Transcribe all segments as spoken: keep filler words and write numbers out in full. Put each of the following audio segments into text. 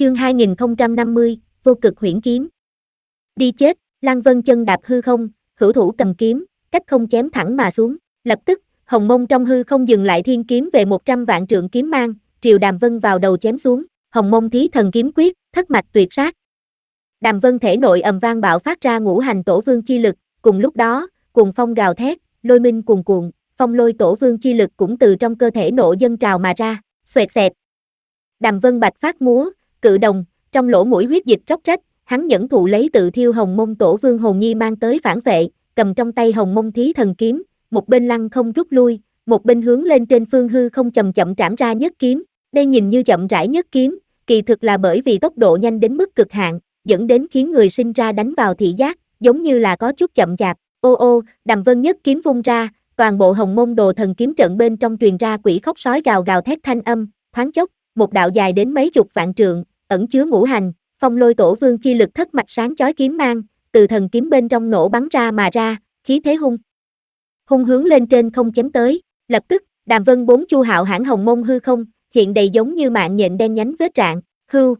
Chương hai nghìn không trăm năm mươi, vô cực huyễn kiếm. Đi chết, Lăng Vân chân đạp hư không, hữu thủ cầm kiếm, cách không chém thẳng mà xuống. Lập tức, hồng mông trong hư không dừng lại thiên kiếm về một trăm vạn trượng kiếm mang, triều Đàm Vân vào đầu chém xuống. Hồng mông thí thần kiếm quyết, thất mạch tuyệt sát. Đàm Vân thể nội ầm vang bạo phát ra ngũ hành tổ vương chi lực, cùng lúc đó, cuồng phong gào thét, lôi minh cuồn cuộn, phong lôi tổ vương chi lực cũng từ trong cơ thể nộ dâng trào mà ra, xoẹt xẹt. Đàm Vân bạch phát múa, cự đồng, trong lỗ mũi huyết dịch róc rách, hắn nhẫn thụ lấy tự thiêu hồng mông tổ vương hồn nhi mang tới phản vệ, cầm trong tay hồng mông thí thần kiếm, một bên lăng không rút lui, một bên hướng lên trên phương hư không chậm chậm trảm ra nhất kiếm. Đây nhìn như chậm rãi nhất kiếm, kỳ thực là bởi vì tốc độ nhanh đến mức cực hạn, dẫn đến khiến người sinh ra đánh vào thị giác, giống như là có chút chậm chạp. Ô ô, Đàm Vân nhất kiếm vung ra, toàn bộ hồng mông đồ thần kiếm trận bên trong truyền ra quỷ khóc sói gào gào thét thanh âm, thoáng chốc, một đạo dài đến mấy chục vạn trượng, ẩn chứa ngũ hành, phong lôi tổ vương chi lực thất mạch sáng chói kiếm mang, từ thần kiếm bên trong nổ bắn ra mà ra, khí thế hung hung hướng lên trên không chém tới. Lập tức, Đàm Vân bốn chu hạo hãn hồng mông hư không, hiện đầy giống như mạng nhện đen nhánh vết rạn, hưu,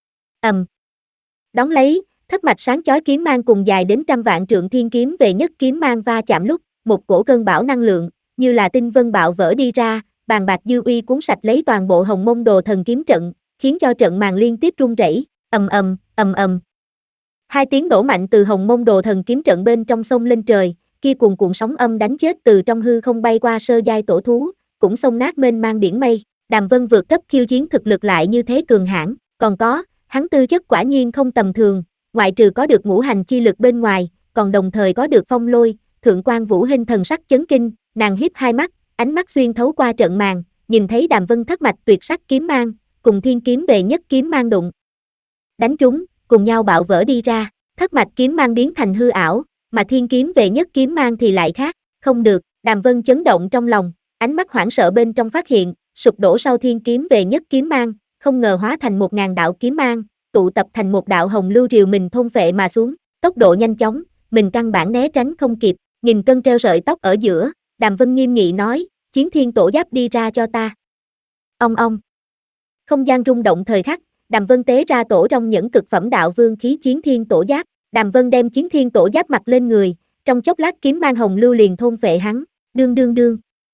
ầm. Đón lấy, thất mạch sáng chói kiếm mang cùng dài đến trăm vạn trượng thiên kiếm về nhất kiếm mang va chạm lúc, một cổ cơn bão năng lượng, như là tinh vân bạo vỡ đi ra, bàn bạc dư uy cuốn sạch lấy toàn bộ hồng mông đồ thần kiếm trận, khiến cho trận màn liên tiếp rung rẩy, ầm ầm, ầm ầm. Hai tiếng nổ mạnh từ hồng mông đồ thần kiếm trận bên trong sông lên trời, kia cuồn cuộn sóng âm đánh chết từ trong hư không bay qua sơ giai tổ thú, cũng xông nát mênh mang biển mây. Đàm Vân vượt cấp khiêu chiến thực lực lại như thế cường hãn, còn có, hắn tư chất quả nhiên không tầm thường, ngoại trừ có được ngũ hành chi lực bên ngoài, còn đồng thời có được phong lôi, thượng quan vũ hình thần sắc chấn kinh, nàng híp hai mắt, ánh mắt xuyên thấu qua trận màn, nhìn thấy Đàm Vân thất mạch tuyệt sắc kiếm mang, cùng thiên kiếm về nhất kiếm mang đụng. Đánh trúng, cùng nhau bạo vỡ đi ra, thất mạch kiếm mang biến thành hư ảo, mà thiên kiếm về nhất kiếm mang thì lại khác, không được, Đàm Vân chấn động trong lòng, ánh mắt hoảng sợ bên trong phát hiện, sụp đổ sau thiên kiếm về nhất kiếm mang, không ngờ hóa thành một ngàn đạo kiếm mang, tụ tập thành một đạo hồng lưu triều mình thôn phệ mà xuống, tốc độ nhanh chóng, mình căn bản né tránh không kịp, nghìn cân treo sợi tóc ở giữa, Đàm Vân nghiêm nghị nói, chiến thiên tổ giáp đi ra cho ta. Ong ong. Không gian rung động thời khắc, Đàm Vân tế ra tổ trong những cực phẩm đạo vương khí chiến thiên tổ giáp, Đàm Vân đem chiến thiên tổ giáp mặc lên người, trong chốc lát kiếm mang hồng lưu liền thôn phệ hắn, đương đương đương.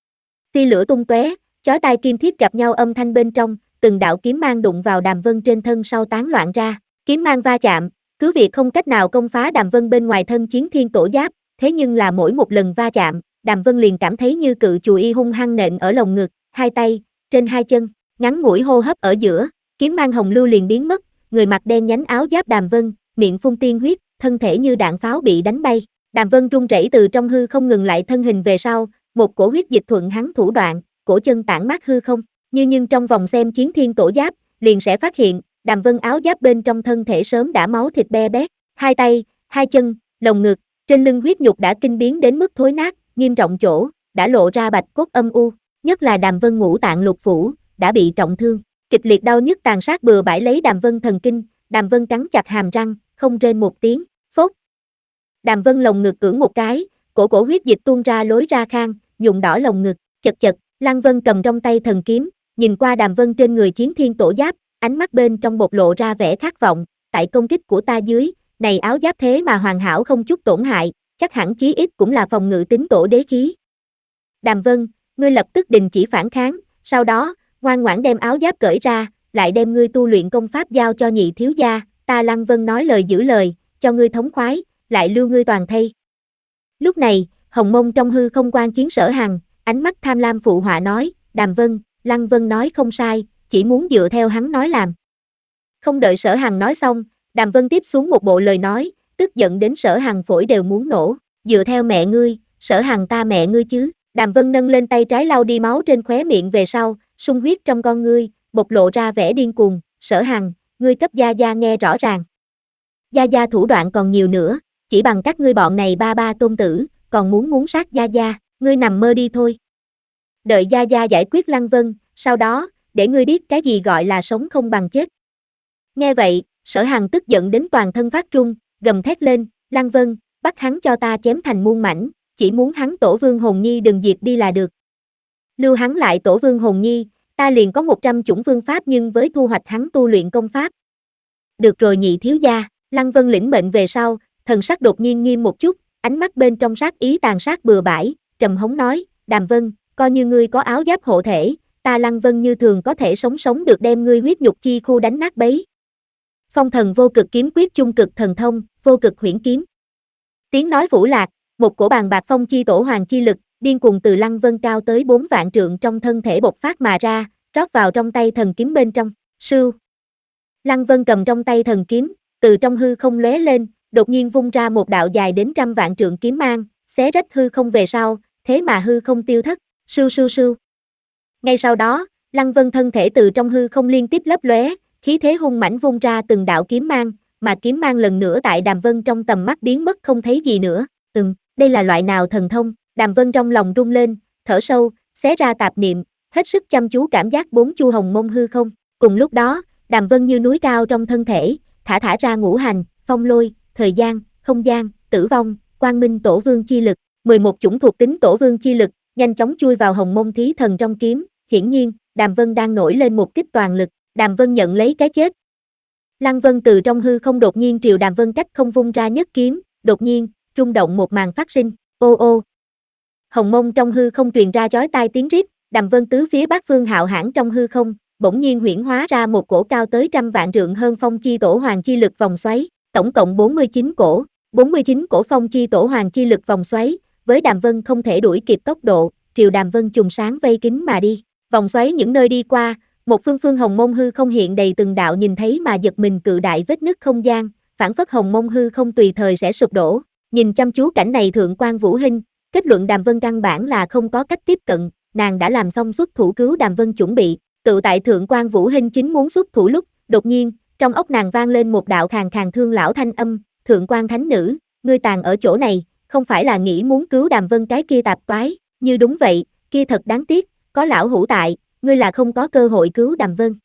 Tia lửa tung tóe, chói tai kim thiết gặp nhau âm thanh bên trong, từng đạo kiếm mang đụng vào Đàm Vân trên thân sau tán loạn ra, kiếm mang va chạm, cứ việc không cách nào công phá Đàm Vân bên ngoài thân chiến thiên tổ giáp, thế nhưng là mỗi một lần va chạm, Đàm Vân liền cảm thấy như cự chùy y hung hăng nện ở lồng ngực, hai tay, trên hai chân, ngắn ngủi hô hấp ở giữa, kiếm mang hồng lưu liền biến mất, người mặc đen nhánh áo giáp Đàm Vân, miệng phun tiên huyết, thân thể như đạn pháo bị đánh bay, Đàm Vân run rẩy từ trong hư không ngừng lại thân hình về sau, một cổ huyết dịch thuận hắn thủ đoạn, cổ chân tản mát hư không, như nhưng trong vòng xem chiến thiên tổ giáp, liền sẽ phát hiện, Đàm Vân áo giáp bên trong thân thể sớm đã máu thịt be bét, hai tay, hai chân, lồng ngực, trên lưng huyết nhục đã kinh biến đến mức thối nát, nghiêm trọng chỗ, đã lộ ra bạch cốt âm u, nhất là Đàm Vân ngũ tạng lục phủ, đã bị trọng thương, kịch liệt đau nhức tàn sát bừa bãi lấy Đàm Vân thần kinh, Đàm Vân cắn chặt hàm răng, không rên một tiếng, phốt. Đàm Vân lồng ngực cưỡng một cái, cổ cổ huyết dịch tuôn ra lối ra khang, nhuộm đỏ lồng ngực, chật chật, Lăng Vân cầm trong tay thần kiếm, nhìn qua Đàm Vân trên người chiến thiên tổ giáp, ánh mắt bên trong bộc lộ ra vẻ khát vọng, tại công kích của ta dưới, này áo giáp thế mà hoàn hảo không chút tổn hại, chắc hẳn chí ít cũng là phòng ngự tính tổ đế khí. Đàm Vân, ngươi lập tức đình chỉ phản kháng, sau đó, ngoan ngoãn đem áo giáp cởi ra, lại đem ngươi tu luyện công pháp giao cho nhị thiếu gia, ta Lăng Vân nói lời giữ lời, cho ngươi thống khoái, lại lưu ngươi toàn thây. Lúc này, hồng mông trong hư không quan chiến Sở Hằng, ánh mắt tham lam phụ họa nói, Đàm Vân, Lăng Vân nói không sai, chỉ muốn dựa theo hắn nói làm. Không đợi Sở Hằng nói xong, Đàm Vân tiếp xuống một bộ lời nói, tức giận đến Sở Hằng phổi đều muốn nổ, dựa theo mẹ ngươi, Sở Hằng ta mẹ ngươi chứ. Đàm Vân nâng lên tay trái lau đi máu trên khóe miệng về sau, sung huyết trong con ngươi, bộc lộ ra vẻ điên cuồng, Sở Hằng, ngươi cấp gia gia nghe rõ ràng. Gia gia thủ đoạn còn nhiều nữa, chỉ bằng các ngươi bọn này ba ba tôn tử, còn muốn muốn sát gia gia, ngươi nằm mơ đi thôi. Đợi gia gia giải quyết Lăng Vân, sau đó, để ngươi biết cái gì gọi là sống không bằng chết. Nghe vậy, Sở Hằng tức giận đến toàn thân phát run, gầm thét lên, Lăng Vân, bắt hắn cho ta chém thành muôn mảnh, chỉ muốn hắn tổ vương hồn nhi đừng diệt đi là được. Lưu hắn lại tổ vương hồn nhi, ta liền có một trăm chủng phương pháp nhưng với thu hoạch hắn tu luyện công pháp, Được rồi nhị thiếu gia, Lăng Vân lĩnh mệnh về sau, thần sắc đột nhiên nghiêm một chút, ánh mắt bên trong sát ý tàn sát bừa bãi, trầm hống nói, Đàm Vân, coi như ngươi có áo giáp hộ thể, ta Lăng Vân như thường có thể sống sống được đem ngươi huyết nhục chi khu đánh nát bấy. Phong thần vô cực kiếm quyết chung cực thần thông, vô cực huyễn kiếm. Tiếng nói vũ lạc, một cổ bàn bạc phong chi tổ hoàng chi lực, điên cuồng từ Lăng Vân cao tới bốn vạn trượng trong thân thể bộc phát mà ra, rót vào trong tay thần kiếm bên trong, sưu. Lăng Vân cầm trong tay thần kiếm, từ trong hư không lóe lên, đột nhiên vung ra một đạo dài đến trăm vạn trượng kiếm mang, xé rách hư không về sau, thế mà hư không tiêu thất, sưu sưu sưu. Ngay sau đó, Lăng Vân thân thể từ trong hư không liên tiếp lấp lóe, khí thế hung mãnh vung ra từng đạo kiếm mang, mà kiếm mang lần nữa tại Đàm Vân trong tầm mắt biến mất không thấy gì nữa. Ừm, đây là loại nào thần thông? Đàm Vân trong lòng rung lên, thở sâu, xé ra tạp niệm, hết sức chăm chú cảm giác bốn chu hồng mông hư không. Cùng lúc đó, Đàm Vân như núi cao trong thân thể, thả thả ra ngũ hành, phong lôi, thời gian, không gian, tử vong, quang minh tổ vương chi lực, mười một chủng thuộc tính tổ vương chi lực, nhanh chóng chui vào hồng mông thí thần trong kiếm. Hiển nhiên, Đàm Vân đang nổi lên một kích toàn lực, Đàm Vân nhận lấy cái chết. Lăng Vân từ trong hư không đột nhiên triều Đàm Vân cách không vung ra nhất kiếm, đột nhiên, rung động một màn phát sinh, ô ô. Hồng mông trong hư không truyền ra chói tai tiếng rít, Đàm Vân tứ phía bát phương hạo hãn trong hư không, bỗng nhiên huyễn hóa ra một cổ cao tới trăm vạn trượng hơn phong chi tổ hoàng chi lực vòng xoáy, tổng cộng bốn mươi chín cổ, bốn mươi chín cổ phong chi tổ hoàng chi lực vòng xoáy, với Đàm Vân không thể đuổi kịp tốc độ, triều Đàm Vân trùng sáng vây kín mà đi. Vòng xoáy những nơi đi qua, một phương phương hồng mông hư không hiện đầy từng đạo nhìn thấy mà giật mình cự đại vết nứt không gian, phản phất hồng mông hư không tùy thời sẽ sụp đổ. Nhìn chăm chú cảnh này Thượng quan Vũ Hinh, kết luận Đàm Vân căn bản là không có cách tiếp cận, nàng đã làm xong xuất thủ cứu Đàm Vân chuẩn bị. Tự tại Thượng quan Vũ Hinh chính muốn xuất thủ lúc, đột nhiên, trong ốc nàng vang lên một đạo khàn khàn thương lão thanh âm, Thượng quan thánh nữ, ngươi tàn ở chỗ này, không phải là nghĩ muốn cứu Đàm Vân cái kia tạp toái, như đúng vậy, kia thật đáng tiếc, có lão hữu tại, ngươi là không có cơ hội cứu Đàm Vân.